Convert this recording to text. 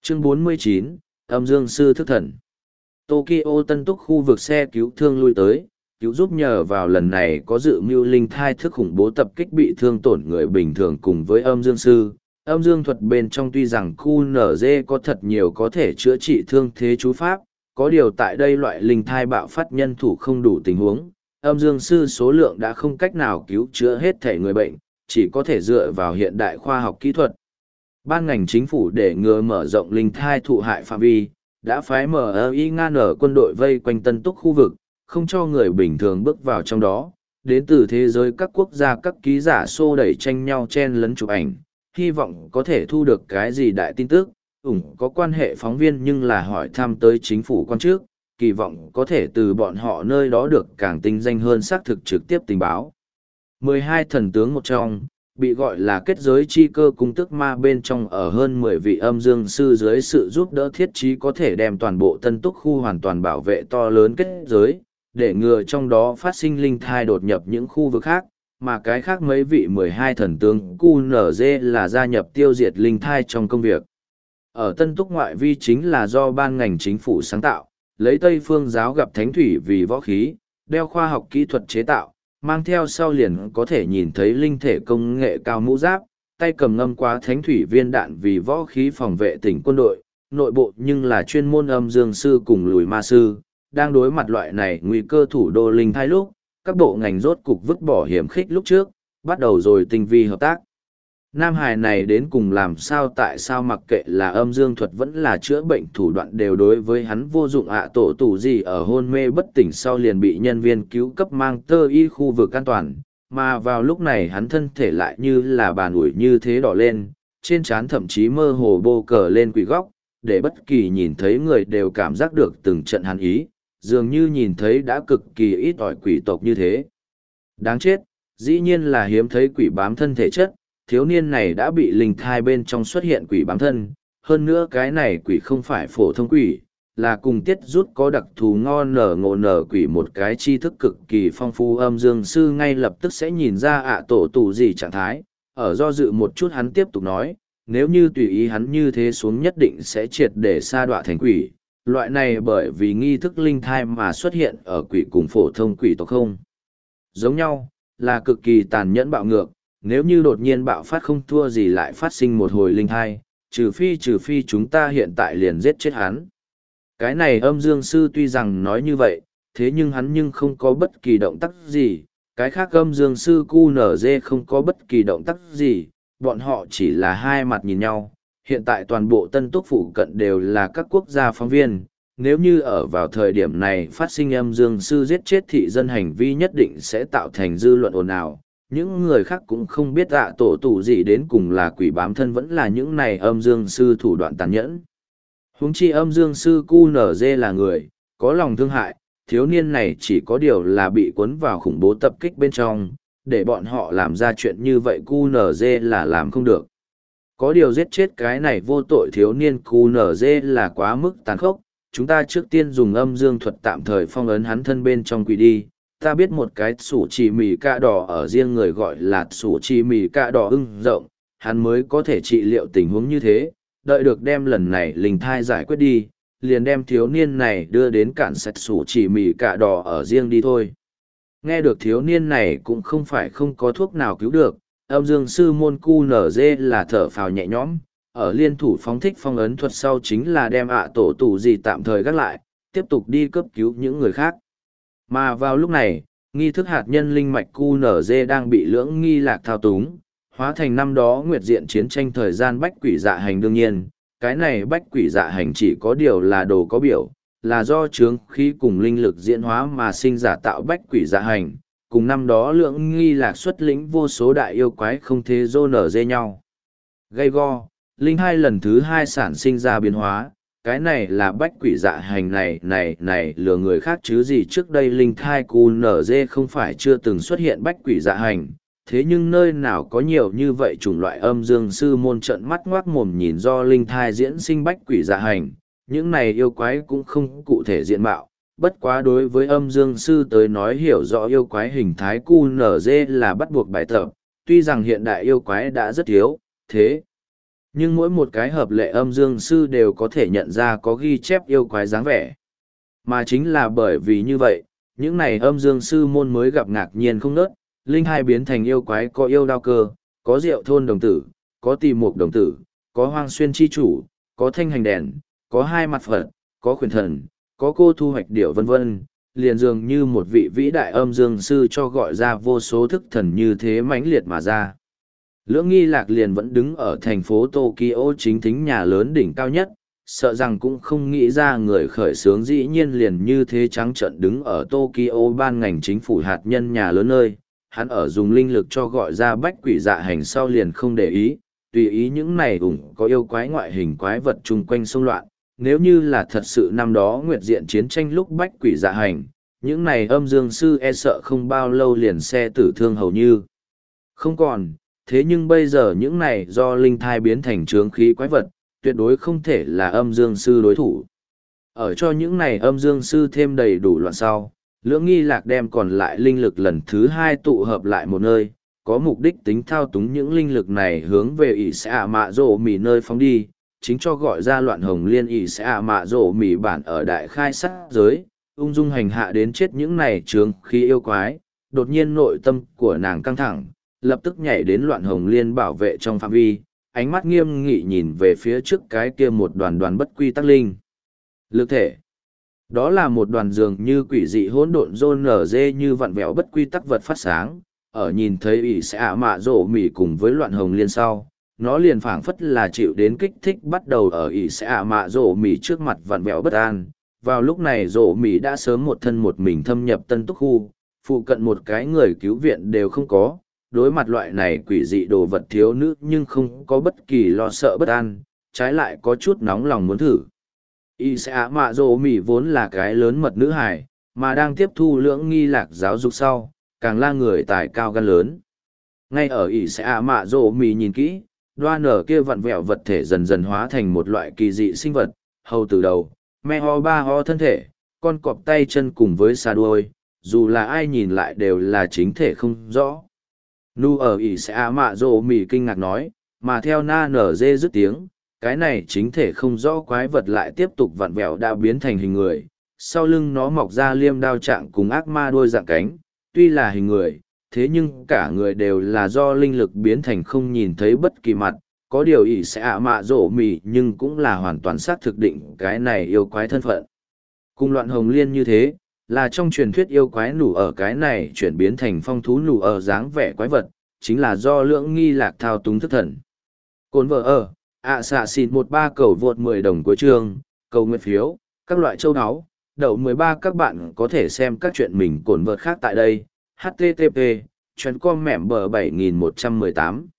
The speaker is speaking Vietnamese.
Chương 49, âm dương sư thức thần. Tokyo tân túc khu vực xe cứu thương lui tới, cứu giúp nhờ vào lần này có dự mưu linh thai thức khủng bố tập kích bị thương tổn người bình thường cùng với âm dương sư. Âm dương thuật bên trong tuy rằng QNZ có thật nhiều có thể chữa trị thương thế chú pháp, có điều tại đây loại linh thai bạo phát nhân thủ không đủ tình huống, âm dương sư số lượng đã không cách nào cứu chữa hết thể người bệnh, chỉ có thể dựa vào hiện đại khoa học kỹ thuật. Ban ngành chính phủ để ngừa mở rộng linh thai thụ hại phạm vi, đã phái MI ngăn ở quân đội vây quanh tân túc khu vực, không cho người bình thường bước vào trong đó. Đến từ thế giới các quốc gia các ký giả xô đẩy tranh nhau chen lấn chụp ảnh, hy vọng có thể thu được cái gì đại tin tức, có quan hệ phóng viên nhưng là hỏi thăm tới chính phủ quan chức, kỳ vọng có thể từ bọn họ nơi đó được càng tinh danh hơn xác thực trực tiếp tình báo. 12 thần tướng một trong, bị gọi là kết giới chi cơ cung tức ma bên trong ở hơn 10 vị âm dương sư dưới sự giúp đỡ thiết trí có thể đem toàn bộ tân túc khu hoàn toàn bảo vệ to lớn kết giới, để ngừa trong đó phát sinh linh thai đột nhập những khu vực khác, mà cái khác mấy vị 12 thần tướng QNZ là gia nhập tiêu diệt linh thai trong công việc. Ở tân túc ngoại vi chính là do ban ngành chính phủ sáng tạo, lấy Tây phương giáo gặp thánh thủy vì võ khí, đeo khoa học kỹ thuật chế tạo, mang theo sau liền có thể nhìn thấy linh thể công nghệ cao mũ giáp, tay cầm ngâm quá thánh thủy viên đạn vì võ khí phòng vệ tỉnh quân đội, nội bộ nhưng là chuyên môn âm dương sư cùng lùi ma sư, đang đối mặt loại này nguy cơ thủ đô linh thai lúc, các bộ ngành rốt cục vứt bỏ hiểm khích lúc trước, bắt đầu rồi tinh vi hợp tác. Nam Hải này đến cùng làm sao tại sao mặc kệ là âm dương thuật vẫn là chữa bệnh thủ đoạn đều đối với hắn vô dụng tổ tủ gì ở hôn mê bất tỉnh sau liền bị nhân viên cứu cấp mang tơ y khu vực an toàn, mà vào lúc này hắn thân thể lại như là bàn ủi như thế đỏ lên, trên trán thậm chí mơ hồ bô cờ lên quỷ góc, để bất kỳ nhìn thấy người đều cảm giác được từng trận hàn ý, dường như nhìn thấy đã cực kỳ ít ỏi quỷ tộc như thế. Đáng chết, dĩ nhiên là hiếm thấy quỷ bám thân thể chất. Thiếu niên này đã bị linh thai bên trong xuất hiện quỷ bám thân, hơn nữa cái này quỷ không phải phổ thông quỷ, là cùng tiết rút có đặc thù ngon nở ngộ nở quỷ một cái tri thức cực kỳ phong phú âm dương sư ngay lập tức sẽ nhìn ra tổ tù gì trạng thái, ở do dự một chút hắn tiếp tục nói, nếu như tùy ý hắn như thế xuống nhất định sẽ triệt để sa đọa thành quỷ, loại này bởi vì nghi thức linh thai mà xuất hiện ở quỷ cùng phổ thông quỷ tộc không. Giống nhau, là cực kỳ tàn nhẫn bạo ngược. Nếu như đột nhiên bạo phát không thua gì lại phát sinh một hồi linh thai, trừ phi chúng ta hiện tại liền giết chết hắn. Cái này âm dương sư tuy rằng nói như vậy, thế nhưng hắn nhưng không có bất kỳ động tác gì, cái khác âm dương sư QNZ không có bất kỳ động tác gì, bọn họ chỉ là hai mặt nhìn nhau. Hiện tại toàn bộ tân túc phụ cận đều là các quốc gia phóng viên, nếu như ở vào thời điểm này phát sinh âm dương sư giết chết thị dân hành vi nhất định sẽ tạo thành dư luận ồn ào. Những người khác cũng không biết tổ tù gì đến cùng là quỷ bám thân vẫn là những này âm dương sư thủ đoạn tàn nhẫn. Huống chi âm dương sư QNZ là người, có lòng thương hại, thiếu niên này chỉ có điều là bị cuốn vào khủng bố tập kích bên trong, để bọn họ làm ra chuyện như vậy QNZ là làm không được. Có điều giết chết cái này vô tội thiếu niên QNZ là quá mức tàn khốc, chúng ta trước tiên dùng âm dương thuật tạm thời phong ấn hắn thân bên trong quỷ đi. Ta biết một cái sủ chỉ mì cạ đỏ ở riêng người gọi là sủ chỉ mì cạ đỏ ưng rộng, hắn mới có thể trị liệu tình huống như thế, đợi được đem lần này linh thai giải quyết đi, liền đem thiếu niên này đưa đến cản sạch sủ chỉ mì cạ đỏ ở riêng đi thôi. Nghe được thiếu niên này cũng không phải không có thuốc nào cứu được, âm dương sư môn QNZ là thở phào nhẹ nhõm, ở liên thủ phóng thích phong ấn thuật sau chính là đem tổ tù gì tạm thời gác lại, tiếp tục đi cấp cứu những người khác. Mà vào lúc này, nghi thức hạt nhân linh mạch QNZ đang bị lưỡng nghi lạc thao túng, hóa thành năm đó nguyệt diện chiến tranh thời gian bách quỷ dạ hành đương nhiên, cái này bách quỷ dạ hành chỉ có điều là đồ có biểu, là do chướng khí cùng linh lực diễn hóa mà sinh giả tạo bách quỷ dạ hành, cùng năm đó lưỡng nghi lạc xuất lĩnh vô số đại yêu quái không thế dô nở dê nhau. Gây go, linh hai lần thứ hai sản sinh ra biến hóa. Cái này là bách quỷ dạ hành này lừa người khác chứ gì trước đây linh thai QNZ không phải chưa từng xuất hiện bách quỷ dạ hành, thế nhưng nơi nào có nhiều như vậy chủng loại âm dương sư môn trận mắt ngoác mồm nhìn do linh thai diễn sinh bách quỷ dạ hành, những này yêu quái cũng không cụ thể diện mạo, bất quá đối với âm dương sư tới nói hiểu rõ yêu quái hình thái QNZ là bắt buộc bài tập, tuy rằng hiện đại yêu quái đã rất thiếu, thế Nhưng mỗi một cái hợp lệ âm dương sư đều có thể nhận ra có ghi chép yêu quái dáng vẻ. Mà chính là bởi vì như vậy, những này âm dương sư môn mới gặp ngạc nhiên không nớt, linh hai biến thành yêu quái có yêu đao cơ, có diệu thôn đồng tử, có tỳ mục đồng tử, có hoang xuyên chi chủ, có thanh hành đèn, có hai mặt Phật, có khuyển thần, có cô thu hoạch điệu vân vân, liền dường như một vị vĩ đại âm dương sư cho gọi ra vô số thức thần như thế mãnh liệt mà ra. Lưỡng nghi lạc liền vẫn đứng ở thành phố Tokyo chính thính nhà lớn đỉnh cao nhất, sợ rằng cũng không nghĩ ra người khởi xướng dĩ nhiên liền như thế trắng trợn đứng ở Tokyo ban ngành chính phủ hạt nhân nhà lớn nơi. Hắn ở dùng linh lực cho gọi ra bách quỷ dạ hành sau liền không để ý, tùy ý những này ủng có yêu quái ngoại hình quái vật chung quanh xung loạn. Nếu như là thật sự năm đó nguyệt diện chiến tranh lúc bách quỷ dạ hành, những này âm dương sư e sợ không bao lâu liền xe tử thương hầu như không còn. Thế nhưng bây giờ những này do linh thai biến thành trướng khí quái vật, tuyệt đối không thể là âm dương sư đối thủ. Ở cho những này âm dương sư thêm đầy đủ loạn sau, lưỡng nghi lạc đem còn lại linh lực lần thứ hai tụ hợp lại một nơi, có mục đích tính thao túng những linh lực này hướng về ỷ sẽ ả mạ rổ mỉ nơi phóng đi, chính cho gọi ra loạn hồng liên ỷ sẽ ả mạ rổ mỉ bản ở đại khai sát giới, ung dung hành hạ đến chết những này trướng khí yêu quái, đột nhiên nội tâm của nàng căng thẳng, lập tức nhảy đến loạn hồng liên bảo vệ trong phạm vi, ánh mắt nghiêm nghị nhìn về phía trước cái kia một đoàn đoàn bất quy tắc linh. Lực thể. Đó là một đoàn dường như quỷ dị hỗn độn rôn nở dê như vặn vẹo bất quy tắc vật phát sáng, ở nhìn thấy ỷ sẽ ả mạ rổ mỉ cùng với loạn hồng liên sau, nó liền phảng phất là chịu đến kích thích bắt đầu ở ỷ sẽ ả mạ rổ mỉ trước mặt vặn vẹo bất an. Vào lúc này rổ mỉ đã sớm một thân một mình thâm nhập tân túc khu, phụ cận một cái người cứu viện đều không có. Đối mặt loại này quỷ dị đồ vật thiếu nữ nhưng không có bất kỳ lo sợ bất an, trái lại có chút nóng lòng muốn thử. Y sẽ ả mạ rổ mỉ vốn là cái lớn mật nữ hài, mà đang tiếp thu lưỡng nghi lạc giáo dục sau, càng là người tài cao gan lớn. Ngay ở Y sẽ ả mạ rổ mỉ nhìn kỹ, đoan ở kia vặn vẹo vật thể dần dần hóa thành một loại kỳ dị sinh vật, hầu từ đầu, me ho ba ho thân thể, con cọp tay chân cùng với xa đuôi, dù là ai nhìn lại đều là chính thể không rõ. Nu ở ỷ sẽ ả mạ rổ mỉ kinh ngạc nói, mà theo na nở dê dứt tiếng, cái này chính thể không rõ quái vật lại tiếp tục vặn vẹo đã biến thành hình người, sau lưng nó mọc ra liêm đao trạng cùng ác ma đôi dạng cánh, tuy là hình người, thế nhưng cả người đều là do linh lực biến thành không nhìn thấy bất kỳ mặt, có điều ỷ sẽ ả mạ rổ mỉ nhưng cũng là hoàn toàn xác thực định cái này yêu quái thân phận. Cùng loạn hồng liên như thế, là trong truyền thuyết yêu quái nủ ở cái này chuyển biến thành phong thú nủ ở dáng vẻ quái vật, chính là do lưỡng nghi lạc thao túng thức thần. Cồn vợ ở, xạ xịn 13 cầu vượt 10 đồng cuối chương, cầu nguyện phiếu, các loại châu áo, đậu 13 các bạn có thể xem các chuyện mình cồn vợt khác tại đây, http, chuyến com mẻm bờ 7118.